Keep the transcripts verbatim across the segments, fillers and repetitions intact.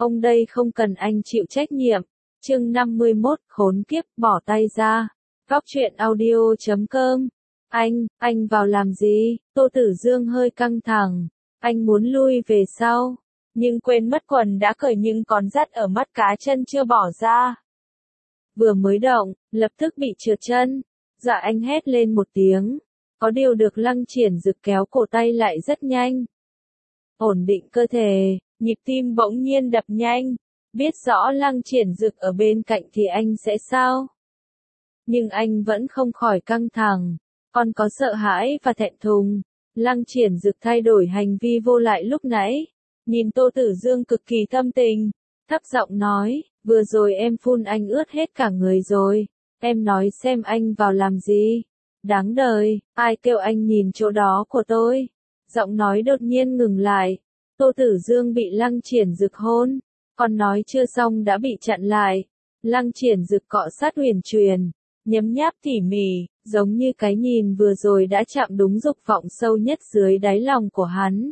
Ông đây không cần anh chịu trách nhiệm. Chương năm mươi mốt, khốn kiếp, bỏ tay ra. Góc truyện audio chấm com. Anh, anh vào làm gì? Tô Tử Dương hơi căng thẳng. Anh muốn lui về sau. Nhưng quên mất quần đã cởi nhưng còn dắt ở mắt cá chân chưa bỏ ra. Vừa mới động, lập tức bị trượt chân. Dạ anh hét lên một tiếng. Có điều được Lăng Triển Dực kéo cổ tay lại rất nhanh. Ổn định cơ thể, nhịp tim bỗng nhiên đập nhanh. Biết rõ Lăng Triển Dực ở bên cạnh thì anh sẽ sao? Nhưng anh vẫn không khỏi căng thẳng. Còn có sợ hãi và thẹn thùng. Lăng Triển Dực thay đổi hành vi vô lại lúc nãy. Nhìn Tô Tử Dương cực kỳ thâm tình. Thấp giọng nói, vừa rồi em phun anh ướt hết cả người rồi. Em nói xem anh vào làm gì? Đáng đời, ai kêu anh nhìn chỗ đó của tôi? Giọng nói đột nhiên ngừng lại. Tô Tử Dương bị Lăng Triển Dực hôn. Còn nói chưa xong đã bị chặn lại. Lăng Triển Dực cọ sát huyền truyền. Nhấm nháp tỉ mỉ, giống như cái nhìn vừa rồi đã chạm đúng dục vọng sâu nhất dưới đáy lòng của hắn.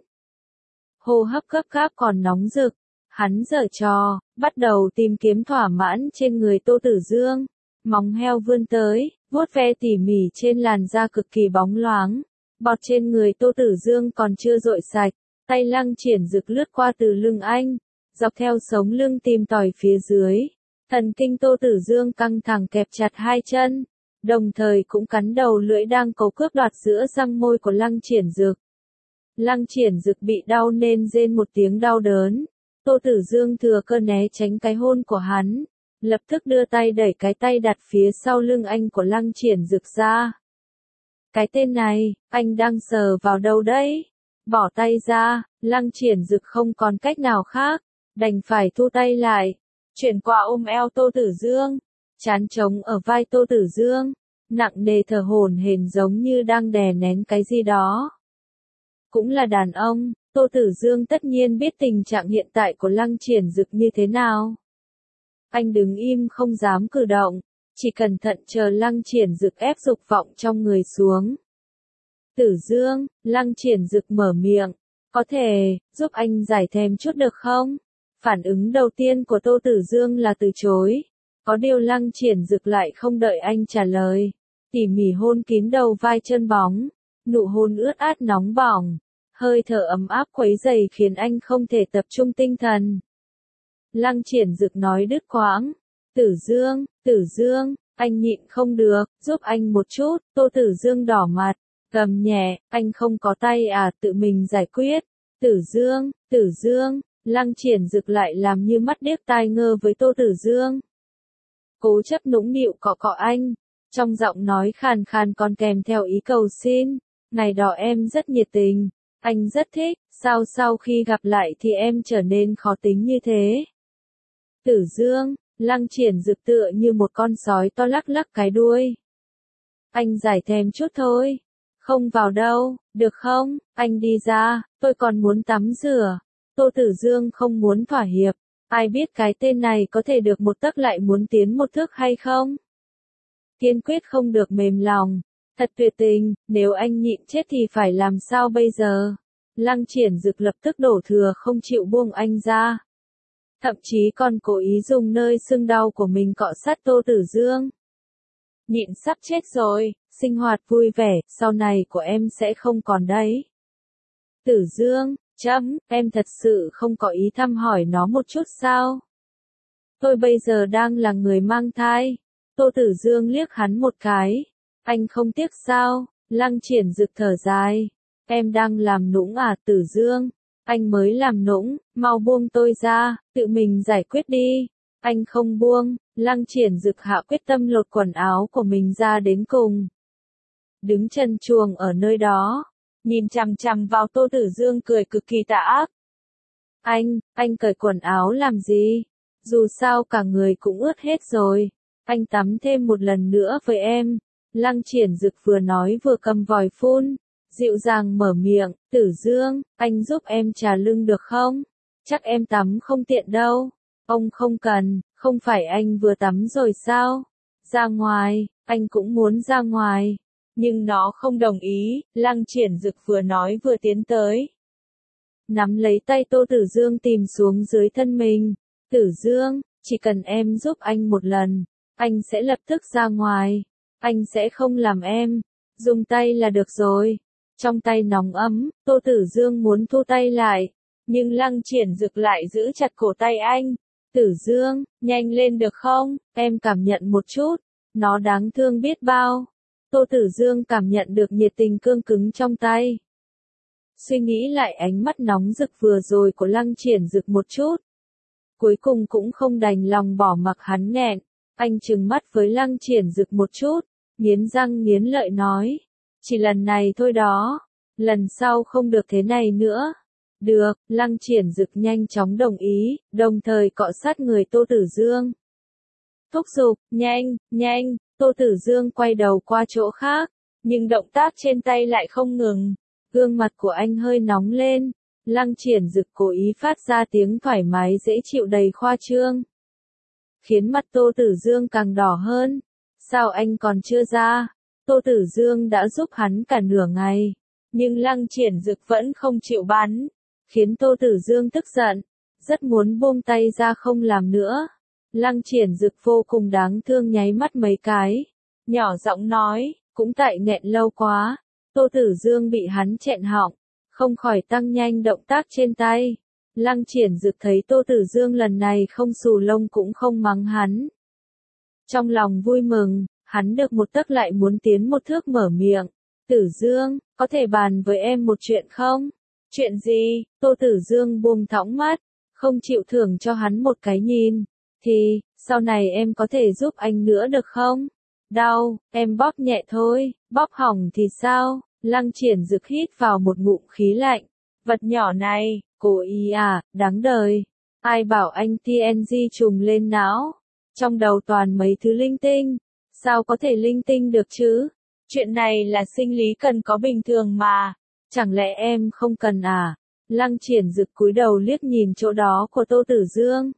Hô hấp gấp gáp còn nóng rực. Hắn giở trò, bắt đầu tìm kiếm thỏa mãn trên người Tô Tử Dương. Móng heo vươn tới, vuốt ve tỉ mỉ trên làn da cực kỳ bóng loáng. Bọt trên người Tô Tử Dương còn chưa rội sạch. Tay Lăng Triển Dực lướt qua từ lưng anh, dọc theo sống lưng tìm tòi phía dưới. Thần kinh Tô Tử Dương căng thẳng kẹp chặt hai chân, đồng thời cũng cắn đầu lưỡi đang cố cướp đoạt giữa răng môi của Lăng Triển Dực. Lăng Triển Dực bị đau nên rên một tiếng đau đớn. Tô Tử Dương thừa cơ né tránh cái hôn của hắn, lập tức đưa tay đẩy cái tay đặt phía sau lưng anh của Lăng Triển Dực ra. Cái tên này, anh đang sờ vào đâu đấy? Bỏ tay ra. Lăng Triển Dực không còn cách nào khác, đành phải thu tay lại, chuyển qua ôm eo Tô Tử Dương, trán trống ở vai Tô Tử Dương, nặng nề thở hổn hển giống như đang đè nén cái gì đó. Cũng là đàn ông, Tô Tử Dương tất nhiên biết tình trạng hiện tại của Lăng Triển Dực như thế nào. Anh đứng im không dám cử động, chỉ cẩn thận chờ Lăng Triển Dực ép dục vọng trong người xuống. Tử Dương, Lăng Triển Dực mở miệng, có thể, giúp anh giải thèm chút được không? Phản ứng đầu tiên của Tô Tử Dương là từ chối. Có điều Lăng Triển Dực lại không đợi anh trả lời. Tỉ mỉ hôn kín đầu vai chân bóng. Nụ hôn ướt át nóng bỏng. Hơi thở ấm áp quấy dày khiến anh không thể tập trung tinh thần. Lăng Triển Dực nói đứt quãng. Tử Dương, Tử Dương, anh nhịn không được, giúp anh một chút. Tô Tử Dương đỏ mặt. Gầm nhẹ, anh không có tay à, tự mình giải quyết. Tử Dương, Tử Dương, Lăng Triển Dực lại làm như mắt điếc tai ngơ với Tô Tử Dương. Cố chấp nũng nịu cọ cọ anh, trong giọng nói khàn khàn còn kèm theo ý cầu xin. Ngày đó em rất nhiệt tình, anh rất thích, sao sau khi gặp lại thì em trở nên khó tính như thế? Tử Dương, Lăng Triển Dực tựa như một con sói to lắc lắc cái đuôi. Anh giải thèm chút thôi. Không vào đâu, được không? Anh đi ra, tôi còn muốn tắm rửa. Tô Tử Dương không muốn thỏa hiệp. Ai biết cái tên này có thể được một tấc lại muốn tiến một thước hay không? Kiên quyết không được mềm lòng. Thật tuyệt tình, nếu anh nhịn chết thì phải làm sao bây giờ? Lăng Triển Dực lập tức đổ thừa không chịu buông anh ra. Thậm chí còn cố ý dùng nơi sưng đau của mình cọ sát Tô Tử Dương. Nhịn sắp chết rồi, sinh hoạt vui vẻ, sau này của em sẽ không còn đấy. Tử Dương, chấm, em thật sự không có ý thăm hỏi nó một chút sao? Tôi bây giờ đang là người mang thai. Tô Tử Dương liếc hắn một cái. Anh không tiếc sao? Lăng Triển Dực thở dài. Em đang làm nũng à Tử Dương? Anh mới làm nũng, mau buông tôi ra, tự mình giải quyết đi. Anh không buông. Lăng Triển Dực hạ quyết tâm lột quần áo của mình ra đến cùng. Đứng chân chuồng ở nơi đó, nhìn chằm chằm vào Tô Tử Dương cười cực kỳ tà ác. Anh, anh cởi quần áo làm gì? Dù sao cả người cũng ướt hết rồi. Anh tắm thêm một lần nữa với em. Lăng Triển Dực vừa nói vừa cầm vòi phun, dịu dàng mở miệng, Tử Dương, anh giúp em trà lưng được không? Chắc em tắm không tiện đâu. Ông không cần, không phải anh vừa tắm rồi sao? Ra ngoài, anh cũng muốn ra ngoài. Nhưng nó không đồng ý, Lăng Triển Dực vừa nói vừa tiến tới. Nắm lấy tay Tô Tử Dương tìm xuống dưới thân mình, Tử Dương, chỉ cần em giúp anh một lần, anh sẽ lập tức ra ngoài. Anh sẽ không làm em. Dùng tay là được rồi. Trong tay nóng ấm, Tô Tử Dương muốn thu tay lại. Nhưng Lăng Triển Dực lại giữ chặt cổ tay anh. Tử Dương, nhanh lên được không? Em cảm nhận một chút. Nó đáng thương biết bao. Tô Tử Dương cảm nhận được nhiệt tình cương cứng trong tay. Suy nghĩ lại ánh mắt nóng rực vừa rồi của Lăng Triển Dực một chút. Cuối cùng cũng không đành lòng bỏ mặc hắn nghẹn. Anh trừng mắt với Lăng Triển Dực một chút, nghiến răng nghiến lợi nói. Chỉ lần này thôi đó. Lần sau không được thế này nữa. Được, Lăng Triển Dực nhanh chóng đồng ý, đồng thời cọ sát người Tô Tử Dương. Thúc giục, nhanh, nhanh, Tô Tử Dương quay đầu qua chỗ khác, nhưng động tác trên tay lại không ngừng. Gương mặt của anh hơi nóng lên, Lăng Triển Dực cố ý phát ra tiếng thoải mái dễ chịu đầy khoa trương. Khiến mặt Tô Tử Dương càng đỏ hơn. Sao anh còn chưa ra? Tô Tử Dương đã giúp hắn cả nửa ngày, nhưng Lăng Triển Dực vẫn không chịu bắn, khiến Tô Tử Dương tức giận, rất muốn buông tay ra không làm nữa. Lăng Triển Dực vô cùng đáng thương nháy mắt mấy cái, nhỏ giọng nói, cũng tại nghẹn lâu quá. Tô Tử Dương bị hắn chẹn họng, không khỏi tăng nhanh động tác trên tay. Lăng Triển Dực thấy Tô Tử Dương lần này không xù lông cũng không mắng hắn. Trong lòng vui mừng, hắn được một tấc lại muốn tiến một thước mở miệng. Tử Dương, có thể bàn với em một chuyện không? Chuyện gì? Tô Tử Dương buông thõng mắt, không chịu thưởng cho hắn một cái nhìn. Thì, sau này em có thể giúp anh nữa được không? Đau, em bóp nhẹ thôi, bóp hỏng thì sao? Lăng Triển Dực hít vào một ngụm khí lạnh. Vật nhỏ này, cố ý à, đáng đời. Ai bảo anh tê en giê trùng lên não? Trong đầu toàn mấy thứ linh tinh. Sao có thể linh tinh được chứ? Chuyện này là sinh lý cần có bình thường mà. Chẳng lẽ em không cần à? Lăng Triển Dực cúi đầu liếc nhìn chỗ đó của Tô Tử Dương.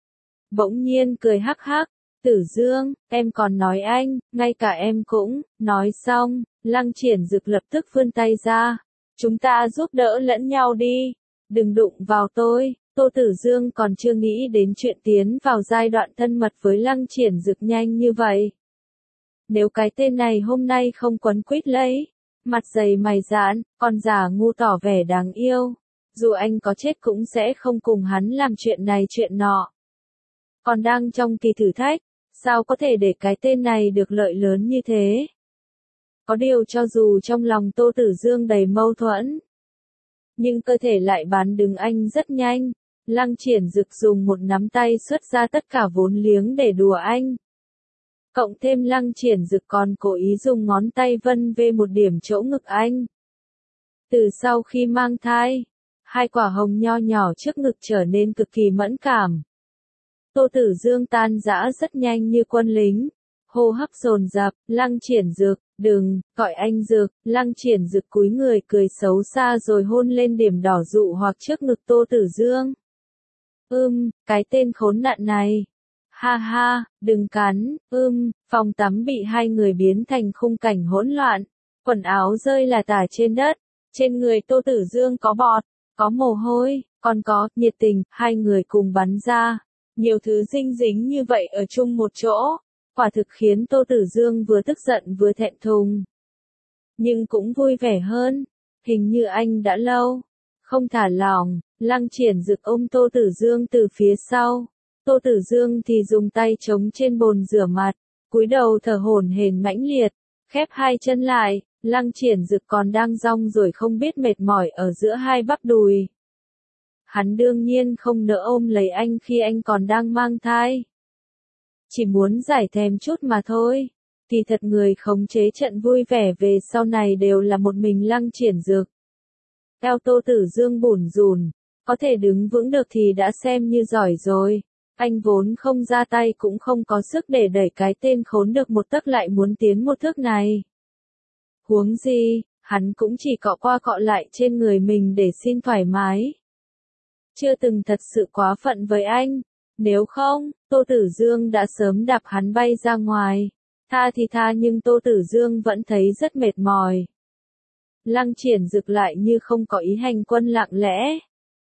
Bỗng nhiên cười hắc hắc. Tử Dương, em còn nói anh, ngay cả em cũng. Nói xong, Lăng Triển Dực lập tức vươn tay ra. Chúng ta giúp đỡ lẫn nhau đi. Đừng đụng vào tôi. Tô Tử Dương còn chưa nghĩ đến chuyện tiến vào giai đoạn thân mật với Lăng Triển Dực nhanh như vậy. Nếu cái tên này hôm nay không quấn quýt lấy, mặt dày mày dạn, con già ngu tỏ vẻ đáng yêu. Dù anh có chết cũng sẽ không cùng hắn làm chuyện này chuyện nọ. Còn đang trong kỳ thử thách, sao có thể để cái tên này được lợi lớn như thế? Có điều cho dù trong lòng Tô Tử Dương đầy mâu thuẫn, nhưng cơ thể lại bán đứng anh rất nhanh. Lăng Triển Dực dùng một nắm tay xuất ra tất cả vốn liếng để đùa anh. Cộng thêm Lăng Triển Dực còn cố ý dùng ngón tay vân về một điểm chỗ ngực anh. Từ sau khi mang thai, hai quả hồng nho nhỏ trước ngực trở nên cực kỳ mẫn cảm. Tô Tử Dương tan rã rất nhanh như quân lính. Hô hấp dồn dập, Lăng Triển Dực, đừng, gọi anh Dực. Lăng Triển Dực cúi người cười xấu xa rồi hôn lên điểm đỏ dụ hoặc trước ngực Tô Tử Dương. Ưm, cái tên khốn nạn này. Ha ha, đừng cắn, ưm, phòng tắm bị hai người biến thành khung cảnh hỗn loạn. Quần áo rơi là tả trên đất. Trên người Tô Tử Dương có bọt, có mồ hôi, còn có nhiệt tình, hai người cùng bắn ra. Nhiều thứ dinh dính như vậy ở chung một chỗ, quả thực khiến Tô Tử Dương vừa tức giận vừa thẹn thùng. Nhưng cũng vui vẻ hơn, hình như anh đã lâu không thả lỏng. Lăng Triển Dực ôm Tô Tử Dương từ phía sau. Tô Tử Dương thì dùng tay chống trên bồn rửa mặt, cúi đầu thở hổn hển mãnh liệt, khép hai chân lại. Lăng Triển Dực còn đang rong rồi không biết mệt mỏi ở giữa hai bắp đùi. Hắn đương nhiên không nỡ ôm lấy anh khi anh còn đang mang thai. Chỉ muốn giải thèm chút mà thôi. Thì thật người khống chế trận vui vẻ về sau này đều là một mình Lăng Triển Dực. Eo Tô Tử Dương bủn rủn, có thể đứng vững được thì đã xem như giỏi rồi. Anh vốn không ra tay cũng không có sức để đẩy cái tên khốn được một tấc lại muốn tiến một thước này. Huống gì, hắn cũng chỉ cọ qua cọ lại trên người mình để xin thoải mái. Chưa từng thật sự quá phận với anh. Nếu không, Tô Tử Dương đã sớm đạp hắn bay ra ngoài. Tha thì tha nhưng Tô Tử Dương vẫn thấy rất mệt mỏi. Lăng Triển Dực lại như không có ý hành quân lặng lẽ.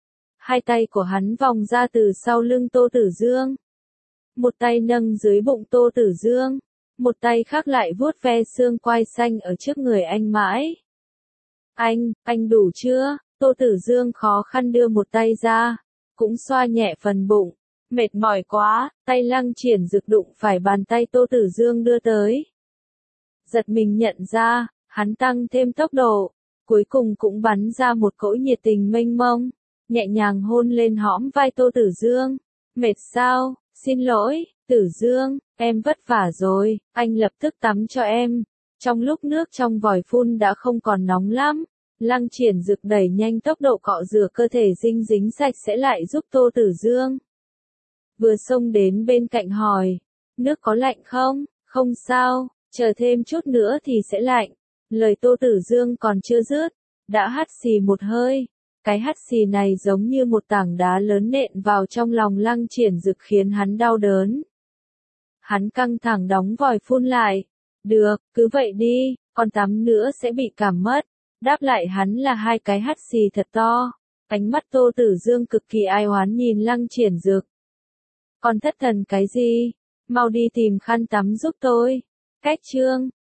Hai tay của hắn vòng ra từ sau lưng Tô Tử Dương. Một tay nâng dưới bụng Tô Tử Dương, một tay khác lại vuốt ve xương quai xanh ở trước người anh mãi. Anh, anh đủ chưa? Tô Tử Dương khó khăn đưa một tay ra, cũng xoa nhẹ phần bụng. Mệt mỏi quá, tay Lăng Triển Dực đụng phải bàn tay Tô Tử Dương đưa tới. Giật mình nhận ra, hắn tăng thêm tốc độ, cuối cùng cũng bắn ra một cỗ nhiệt tình mênh mông, nhẹ nhàng hôn lên hõm vai Tô Tử Dương. Mệt sao? Xin lỗi, Tử Dương, em vất vả rồi, anh lập tức tắm cho em. Trong lúc nước trong vòi phun đã không còn nóng lắm, Lăng Triển Dực đẩy nhanh tốc độ cọ rửa cơ thể dinh dính sạch sẽ lại giúp Tô Tử Dương. Vừa xông đến bên cạnh hỏi, nước có lạnh không? Không sao, chờ thêm chút nữa thì sẽ lạnh. Lời Tô Tử Dương còn chưa dứt, đã hắt xì một hơi. Cái hắt xì này giống như một tảng đá lớn nện vào trong lòng Lăng Triển Dực khiến hắn đau đớn. Hắn căng thẳng đóng vòi phun lại. Được, cứ vậy đi, còn tắm nữa sẽ bị cảm mất. Đáp lại hắn là hai cái hắt xì thật to. Ánh mắt Tô Tử Dương cực kỳ ai oán nhìn Lăng Triển Dực. Còn thất thần cái gì? Mau đi tìm khăn tắm giúp tôi. Cách chương